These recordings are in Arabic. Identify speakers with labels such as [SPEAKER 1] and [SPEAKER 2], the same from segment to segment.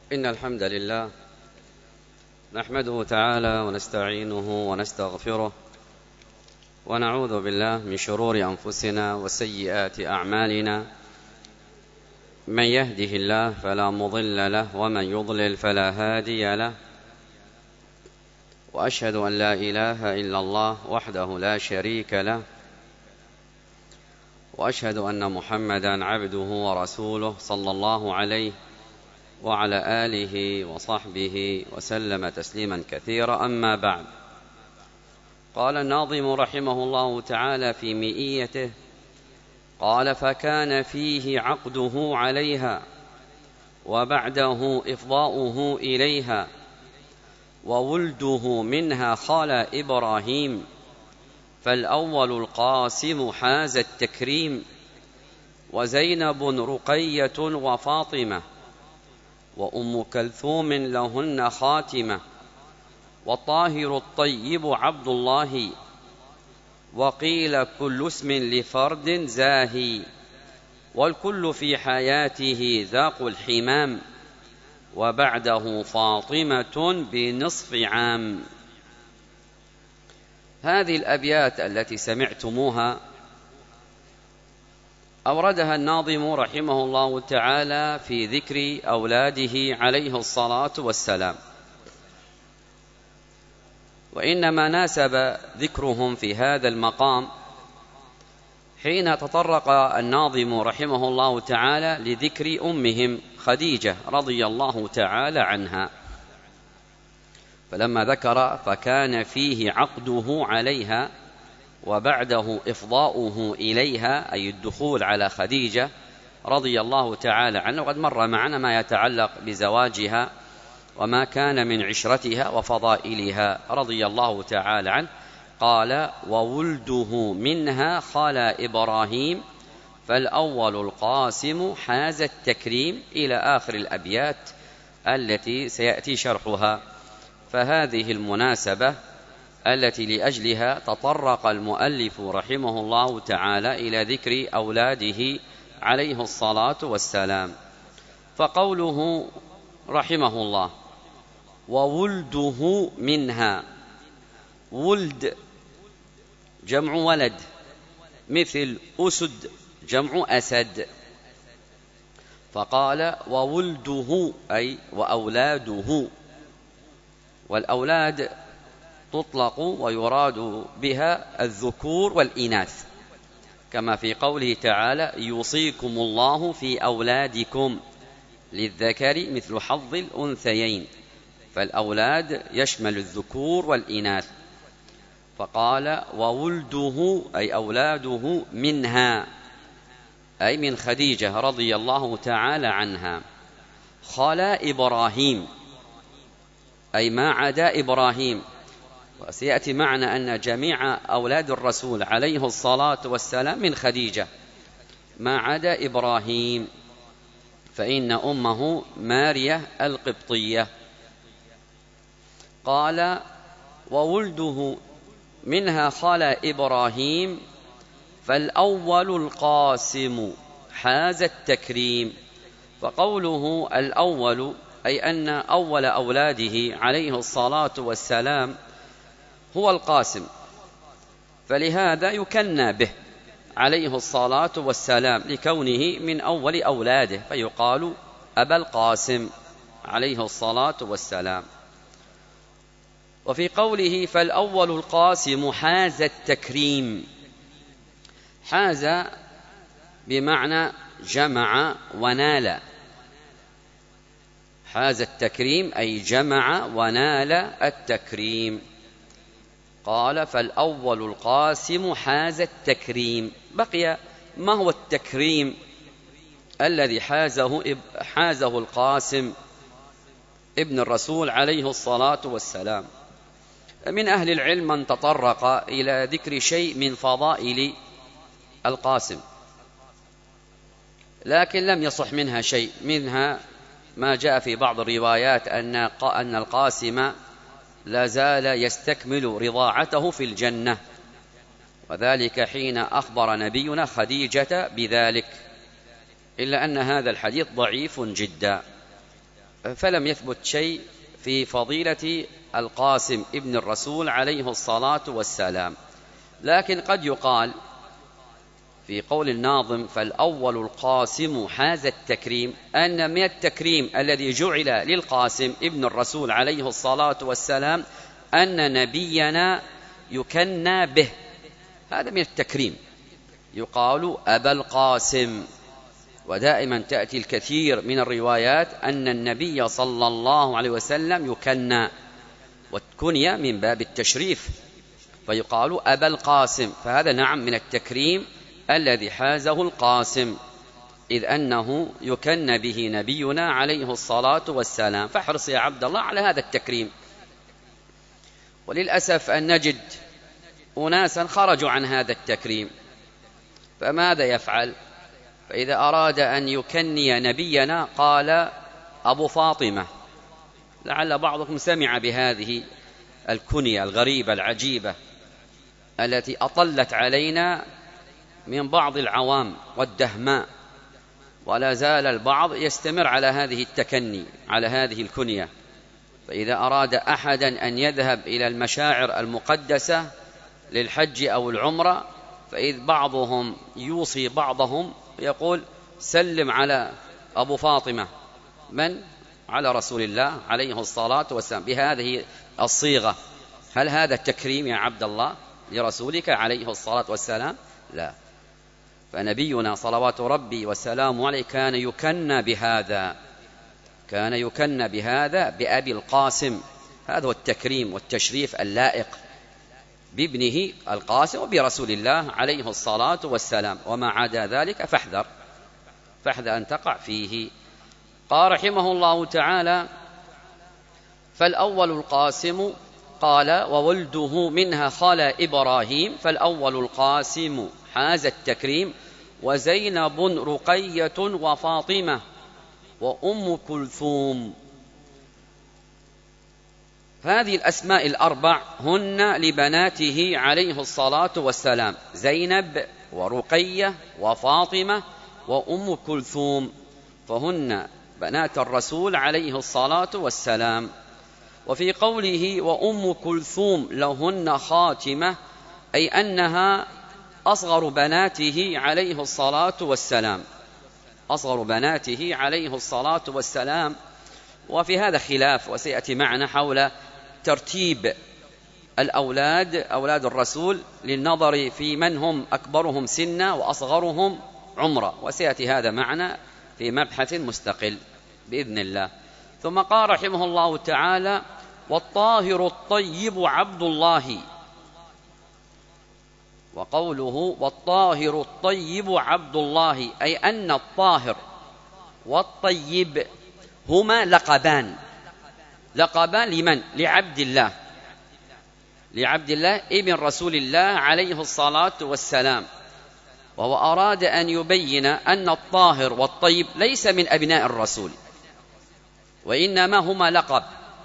[SPEAKER 1] إن الحمد لله نحمده تعالى ونستعينه ونستغفره ونعوذ بالله من شرور أنفسنا وسيئات أعمالنا. من يهده الله فلا مضل له ومن يضلل فلا هادي له، وأشهد أن لا إله إلا الله وحده لا شريك له، وأشهد أن محمدا عبده ورسوله صلى الله عليه وعلى آله وصحبه وسلم تسليما كثيرا. أما بعد، قال الناظم رحمه الله تعالى في مئيته: قال فكان فيه عقده عليها وبعده إفضاؤه إليها، وولده منها خال إبراهيم، فالأول القاسم حاز التكريم، وزينب رقية وفاطمة، وأم كلثوم لهن خاتمة، والطاهر الطيب عبد الله، وقيل كل اسم لفرد زاهي، والكل في حياته ذاق الحمام، وبعده فاطمة بنصف عام. هذه الأبيات التي سمعتموها أوردها الناظم رحمه الله تعالى في ذكر أولاده عليه الصلاة والسلام، وإنما ناسب ذكرهم في هذا المقام حين تطرق الناظم رحمه الله تعالى لذكر أمهم خديجة رضي الله تعالى عنها، فلما ذكر فكان فيه عقده عليها وبعده إفضاؤه إليها، أي الدخول على خديجة رضي الله تعالى عنها، وقد مر معنا ما يتعلق بزواجها وما كان من عشرتها وفضائلها رضي الله تعالى عنه. قال: وولده منها خال إبراهيم، فالأول القاسم حاز التكريم، إلى آخر الأبيات التي سيأتي شرحها. فهذه المناسبة التي لأجلها تطرق المؤلف رحمه الله تعالى إلى ذكر أولاده عليه الصلاة والسلام. فقوله رحمه الله: وولده منها، ولد جمع ولد، مثل أسد جمع أسد، فقال وولده أي وأولاده، والأولاد تطلق ويراد بها الذكور والإناث، كما في قوله تعالى: يوصيكم الله في أولادكم للذكر مثل حظ الأنثيين، فالأولاد يشمل الذكور والإناث. فقال وولده أي أولاده منها، أي من خديجة رضي الله تعالى عنها. خلا إبراهيم أي ما عدا إبراهيم، وسيأتي معنا أن جميع أولاد الرسول عليه الصلاة والسلام من خديجة ما عدا إبراهيم، فإن أمه مارية القبطية. قال وولده منها خال إبراهيم، فالأول القاسم حاز التكريم. فقوله الأول أي أن أول أولاده عليه الصلاة والسلام هو القاسم، فلهذا يكنى به عليه الصلاة والسلام لكونه من أول أولاده، فيقال أبا القاسم عليه الصلاة والسلام. وفي قوله فالأول القاسم حاز التكريم، حاز بمعنى جمع ونال، حاز التكريم أي جمع ونال التكريم. قال فالأول القاسم حاز التكريم. بقي ما هو التكريم الذي حازه القاسم ابن الرسول عليه الصلاة والسلام؟ من أهل العلم من تطرق إلى ذكر شيء من فضائل القاسم، لكن لم يصح منها شيء. منها ما جاء في بعض الروايات أن القاسم لا زال يستكمل رضاعته في الجنة، وذلك حين أخبر نبينا خديجة بذلك، إلا أن هذا الحديث ضعيف جدا. فلم يثبت شيء في فضيلة القاسم ابن الرسول عليه الصلاة والسلام. لكن قد يقال في قول الناظم: فالأول القاسم حاز التكريم، أن من التكريم الذي جعل للقاسم ابن الرسول عليه الصلاة والسلام أن نبينا يكنى به. هذا من التكريم، يقال أبا القاسم. ودائما تأتي الكثير من الروايات أن النبي صلى الله عليه وسلم يكنى، والكنية من باب التشريف، فيقال أبا القاسم. فهذا نعم من التكريم الذي حازه القاسم، إذ أنه يكن به نبينا عليه الصلاة والسلام. فاحرص يا عبد الله على هذا التكريم. وللأسف أن نجد أناسا خرجوا عن هذا التكريم، فماذا يفعل؟ فإذا أراد أن يكني نبينا قال أبو فاطمة. لعل بعضكم سمع بهذه الكنية الغريبة العجيبة التي أطلت علينا من بعض العوام والدهماء، ولا زال البعض يستمر على هذه التكني، على هذه الكنية. فإذا أراد أحدا أن يذهب إلى المشاعر المقدسة للحج أو العمرة، فإذ بعضهم يوصي بعضهم يقول: سلم على أبو فاطمة، من؟ على رسول الله عليه الصلاة والسلام، بهذه الصيغة. هل هذا التكريم يا عبد الله لرسولك عليه الصلاة والسلام؟ لا. فنبينا صلوات ربي وسلامه عليه كان يكنى بهذا، كان يكنى بهذا بأبي القاسم. هذا هو التكريم والتشريف اللائق بابنه القاسم وبرسول الله عليه الصلاة والسلام. وما عدا ذلك فاحذر أن تقع فيه. قال رحمه الله تعالى: فالأول القاسم. قال: وولده منها خلا إبراهيم. فالأول القاسم حاز التكريم، وزينب رقية وفاطمة وأم كلثوم. هذه الأسماء الأربع هن لبناته عليه الصلاة والسلام: زينب ورقية وفاطمة وأم كلثوم، فهن بنات الرسول عليه الصلاة والسلام. وفي قوله وأم كلثوم لهن خاتمة، أي أنها أصغر بناته عليه الصلاة والسلام، أصغر بناته عليه الصلاة والسلام. وفي هذا خلاف، وسيأتي معنا حول ترتيب الأولاد، أولاد الرسول، للنظر في من هم أكبرهم سنا وأصغرهم عمرا، وسيأتي هذا معنا في مبحث مستقل بإذن الله. ثم قال رحمه الله تعالى: والطاهر الطيب عبد الله. وقوله والطاهر الطيب عبد الله، أي أن الطاهر والطيب هما لقبان لمن؟ لعبد الله، لعبد الله ابن رسول الله عليه الصلاة والسلام. وهو أراد أن يبين أن الطاهر والطيب ليس من أبناء الرسول، وإنما هما لقب،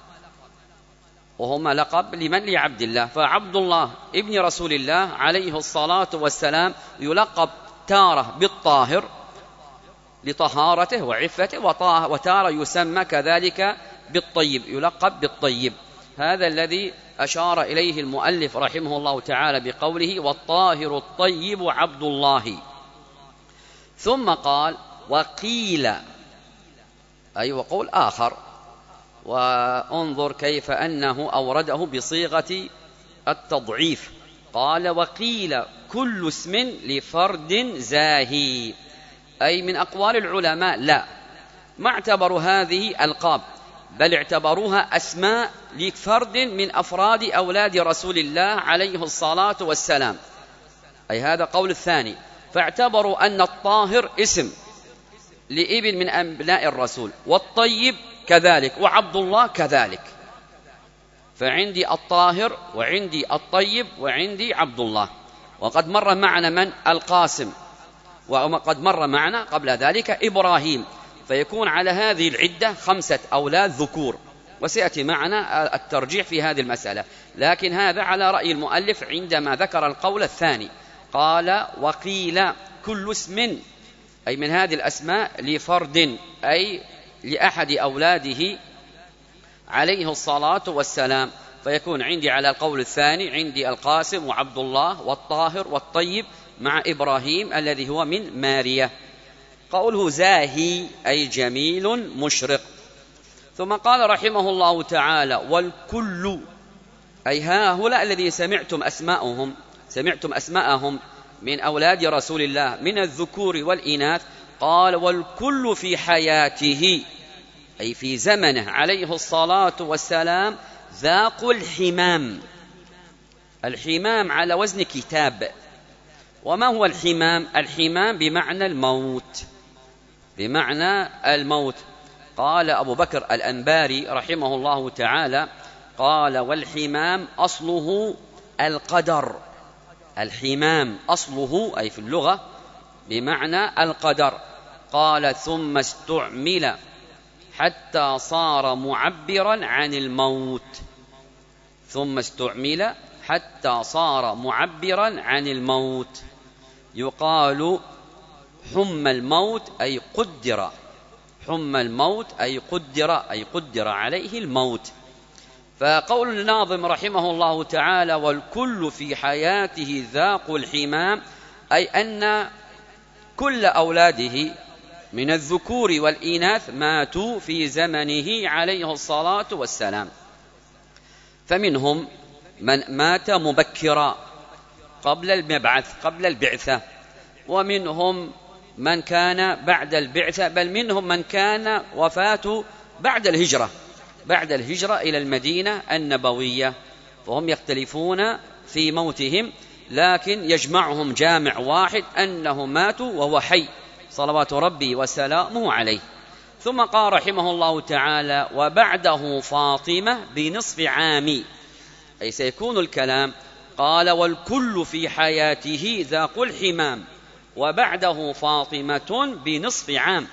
[SPEAKER 1] وهما لقب لمن؟ لعبد الله. فعبد الله ابن رسول الله عليه الصلاة والسلام يلقب تارة بالطاهر لطهارته وعفته، وتارة يسمى كذلك بالطيب، يلقب بالطيب. هذا الذي أشار إليه المؤلف رحمه الله تعالى بقوله والطاهر الطيب عبد الله. ثم قال: وقيل، أي وقول آخر، وانظر كيف أنه أورده بصيغة التضعيف. قال: وقيل كل اسم لفرد زاهي، أي من أقوال العلماء لا، ما اعتبروا هذه ألقاب، بل اعتبروها أسماء لفرد من أفراد أولاد رسول الله عليه الصلاة والسلام، أي هذا قول الثاني. فاعتبروا أن الطاهر اسم لابن من أبناء الرسول، والطيب كذلك، وعبد الله كذلك. فعندي الطاهر وعندي الطيب وعندي عبد الله. وقد مر معنا من؟ القاسم، وقد مر معنا قبل ذلك إبراهيم، فيكون على هذه العدة 5 أولاد ذكور، وسيأتي معنا الترجيح في هذه المسألة. لكن هذا على رأي المؤلف عندما ذكر القول الثاني. قال: وقيل كل اسم، أي من هذه الأسماء لفرد، أي لأحد أولاده عليه الصلاة والسلام، فيكون عندي على القول الثاني عندي القاسم وعبد الله والطاهر والطيب مع إبراهيم الذي هو من مارية. قوله زاهي أي جميل مشرق. ثم قال رحمه الله تعالى والكل، أي هؤلاء الذي سمعتم أسماءهم من أولاد رسول الله من الذكور والإناث. قال والكل في حياته، أي في زمنه عليه الصلاة والسلام، ذاقوا الحمام. الحمام على وزن كتاب. وما هو الحمام؟ الحمام بمعنى الموت، بمعنى الموت. قال أبو بكر الأنباري رحمه الله تعالى قال والحمام أصله القدر. الحمام أصله أي في اللغة بمعنى القدر. قال ثم استعمل حتى صار معبرا عن الموت. ثم استعمل حتى صار معبرا عن الموت. يقال حم الموت أي قدر، حم الموت أي قدر عليه الموت. فقول الناظم رحمه الله تعالى والكل في حياته ذاقوا الحمام، أي أن كل أولاده من الذكور والإناث ماتوا في زمنه عليه الصلاة والسلام. فمنهم من مات مبكرا قبل البعثة، ومنهم من كان بعد البعثة، بل منهم من كان وفاته بعد الهجرة إلى المدينة النبوية. فهم يختلفون في موتهم، لكن يجمعهم جامع واحد أنهم ماتوا وهو حي صلوات ربي وسلامه عليه. ثم قال رحمه الله تعالى وبعده فاطمة بنصف عام، أي سيكون الكلام قال والكل في حياته ذاقوا الحمام وبعده فاطمة بنصف عام،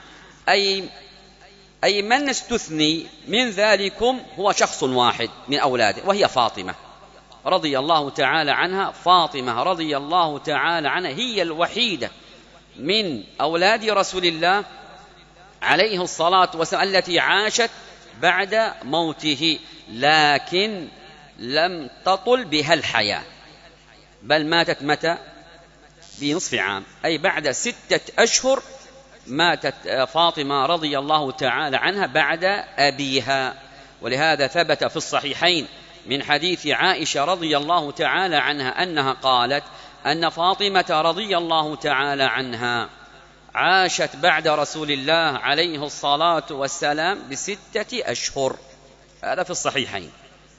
[SPEAKER 1] أي من استثني من ذلكم هو شخص واحد من أولاده، وهي فاطمة رضي الله تعالى عنها. فاطمة رضي الله تعالى عنها هي الوحيدة من أولاد رسول الله عليه الصلاة والسلام التي عاشت بعد موته، لكن لم تطل بها الحياة، بل ماتت متى؟ بنصف عام، أي بعد 6 أشهر ماتت فاطمة رضي الله تعالى عنها بعد أبيها. ولهذا ثبت في الصحيحين من حديث عائشة رضي الله تعالى عنها أنها قالت أن فاطمة رضي الله تعالى عنها عاشت بعد رسول الله عليه الصلاة والسلام ب6 أشهر. هذا في الصحيحين.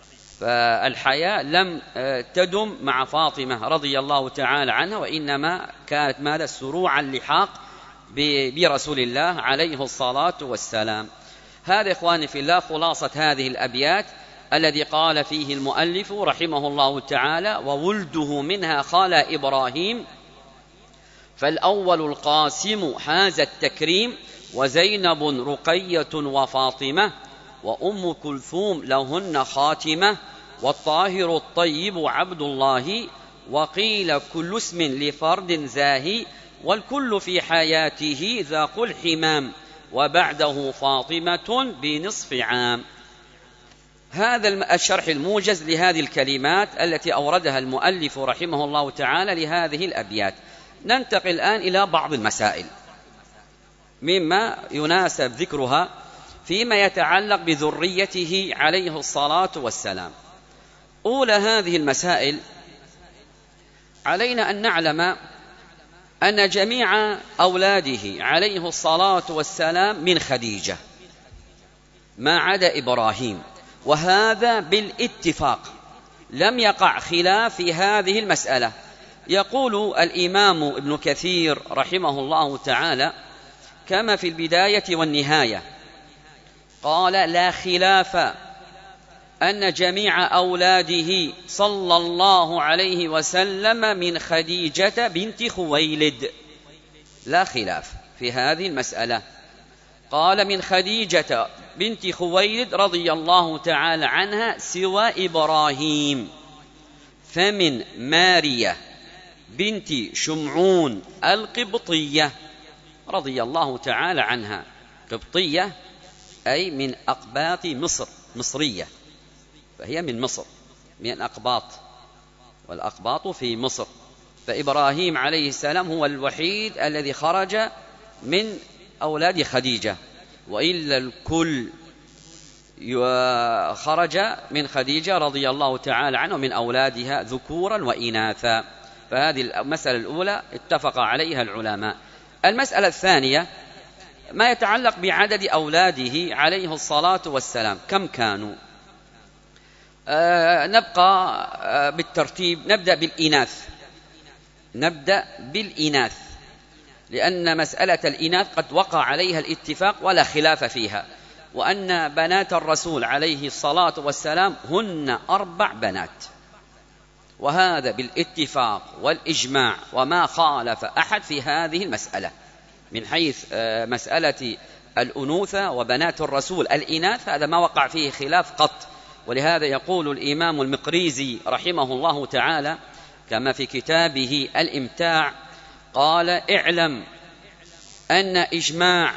[SPEAKER 1] فالحياة لم تدم مع فاطمة رضي الله تعالى عنها، وإنما كانت ماذا؟ سروع اللحاق برسول الله عليه الصلاة والسلام. هذا إخواني في الله خلاصة هذه الأبيات الذي قال فيه المؤلف رحمه الله تعالى وولده منها خال إبراهيم، فالأول القاسم حاز التكريم وزينب رقية وفاطمة وأم كلثوم لهن خاتمة والطاهر الطيب عبد الله وقيل كل اسم لفرد زاهي والكل في حياته ذاقوا الحمام وبعده فاطمة بنصف عام. هذا الشرح الموجز لهذه الكلمات التي أوردها المؤلف رحمه الله تعالى لهذه الأبيات. ننتقل الآن إلى بعض المسائل مما يناسب ذكرها فيما يتعلق بذريته عليه الصلاة والسلام. أولى هذه المسائل علينا أن نعلم أن جميع أولاده عليه الصلاة والسلام من خديجة ما عدا إبراهيم، وهذا بالاتفاق، لم يقع خلاف في هذه المسألة. يقول الإمام ابن كثير رحمه الله تعالى كما في البداية والنهاية قال لا خلاف أن جميع أولاده صلى الله عليه وسلم من خديجة بنت خويلد، لا خلاف في هذه المسألة. قال من خديجة بنت خويلد رضي الله تعالى عنها سوى إبراهيم، فمن مارية بنت شمعون القبطية رضي الله تعالى عنها، قبطية أي من أقباط مصر، مصرية، فهي من مصر، من أقباط، والأقباط في مصر. فإبراهيم عليه السلام هو الوحيد الذي خرج من أولاد خديجة، وإلا الكل خرج من خديجة رضي الله تعالى عنه من أولادها ذكورا وإناثا. فهذه المسألة الأولى اتفق عليها العلماء. المسألة الثانية ما يتعلق بعدد أولاده عليه الصلاة والسلام، كم كانوا؟ نبقى بالترتيب، نبدأ بالإناث، لأن مسألة الإناث قد وقع عليها الاتفاق ولا خلاف فيها، وأن بنات الرسول عليه الصلاة والسلام هن 4 بنات، وهذا بالاتفاق والإجماع، وما خالف أحد في هذه المسألة من حيث مسألة الأنوثة وبنات الرسول الإناث، هذا ما وقع فيه خلاف قط. ولهذا يقول الإمام المقريزي رحمه الله تعالى كما في كتابه الإمتاع، قال: اعلم أن إجماع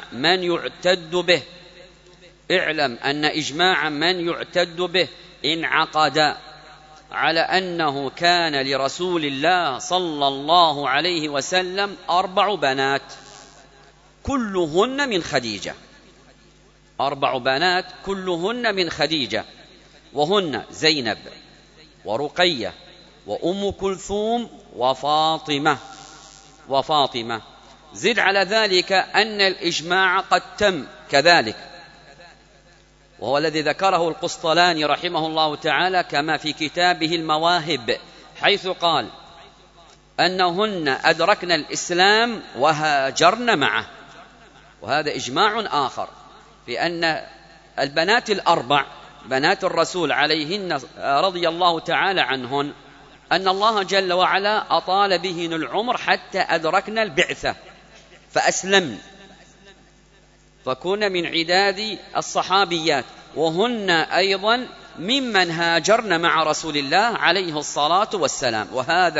[SPEAKER 1] من يعتد به انعقد على أنه كان لرسول الله صلى الله عليه وسلم 4 بنات كلهن من خديجة، 4 بنات كلهن من خديجة، وهن زينب ورقية وأم كلثوم وفاطمة. زد على ذلك أن الإجماع قد تم كذلك، وهو الذي ذكره القسطلاني رحمه الله تعالى كما في كتابه المواهب، حيث قال أنهن أدركن الإسلام وهاجرن معه. وهذا إجماع آخر بأن البنات 4 بنات الرسول عليهن رضي الله تعالى عنهن أن الله جل وعلا أطال بهن العمر حتى أدركن البعثة فأسلمن، فكن من عداد الصحابيات، وهن أيضا ممن هاجرن مع رسول الله عليه الصلاة والسلام. وهذا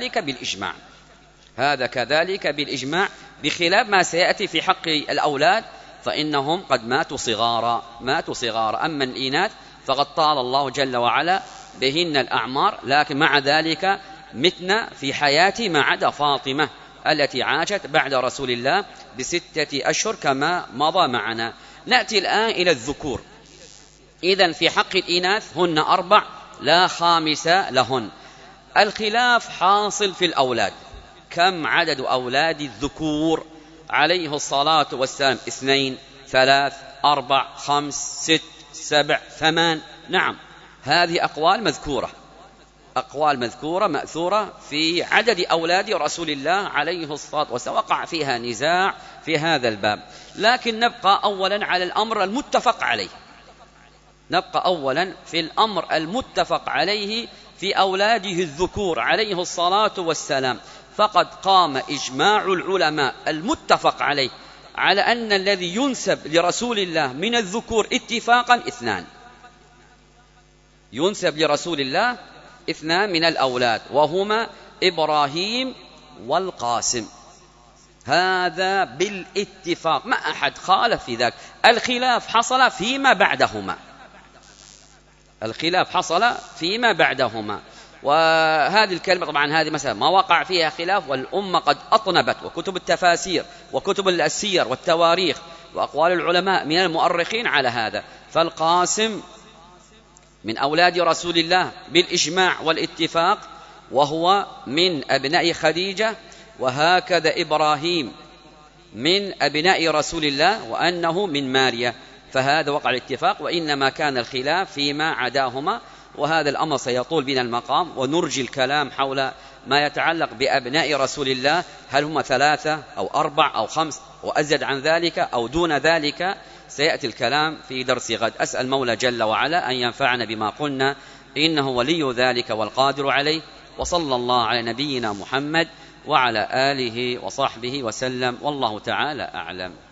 [SPEAKER 1] كذلك بالإجماع، بخلاف ما سيأتي في حق الأولاد فإنهم قد ماتوا صغارا. أما الإناث فقد طال الله جل وعلا بهن الأعمار، لكن مع ذلك متن في حياة ما عدا فاطمة التي عاشت بعد رسول الله ب6 أشهر كما مضى معنا. نأتي الآن إلى الذكور. إذن في حق الإناث هن 4 لا خامس لهن. الخلاف حاصل في الأولاد، كم عدد أولاد الذكور عليه الصلاة والسلام؟ 2 3 4 5 6 7 8. نعم، هذه أقوال مذكورة مأثورة في عدد أولاد رسول الله عليه الصلاة والسلام، وقع فيها نزاع في هذا الباب. لكن نبقى أولا على الأمر المتفق عليه، في أولاده الذكور عليه الصلاة والسلام. فقد قام إجماع العلماء المتفق عليه على أن الذي ينسب لرسول الله من الذكور اتفاقا 2، ينسب لرسول الله 2 من الأولاد، وهما إبراهيم والقاسم. هذا بالاتفاق، ما أحد خالف في ذلك. الخلاف حصل فيما بعدهما، وهذه الكلمة طبعا هذه مثلا ما وقع فيها خلاف، والأمة قد أطنبت، وكتب التفاسير وكتب السير والتواريخ وأقوال العلماء من المؤرخين على هذا. فالقاسم من أولاد رسول الله بالإجماع والاتفاق، وهو من أبناء خديجة، وهكذا إبراهيم من أبناء رسول الله وأنه من ماريا. فهذا وقع الاتفاق، وإنما كان الخلاف فيما عداهما، وهذا الأمر سيطول بنا المقام، ونرجي الكلام حول ما يتعلق بأبناء رسول الله، هل هم 3 أو 4 أو 5 وأزيد عن ذلك أو دون ذلك، سيأتي الكلام في درس غد. أسأل مولى جل وعلا أن ينفعنا بما قلنا، إنه ولي ذلك والقادر عليه. وصلى الله على نبينا محمد وعلى آله وصحبه وسلم، والله تعالى أعلم.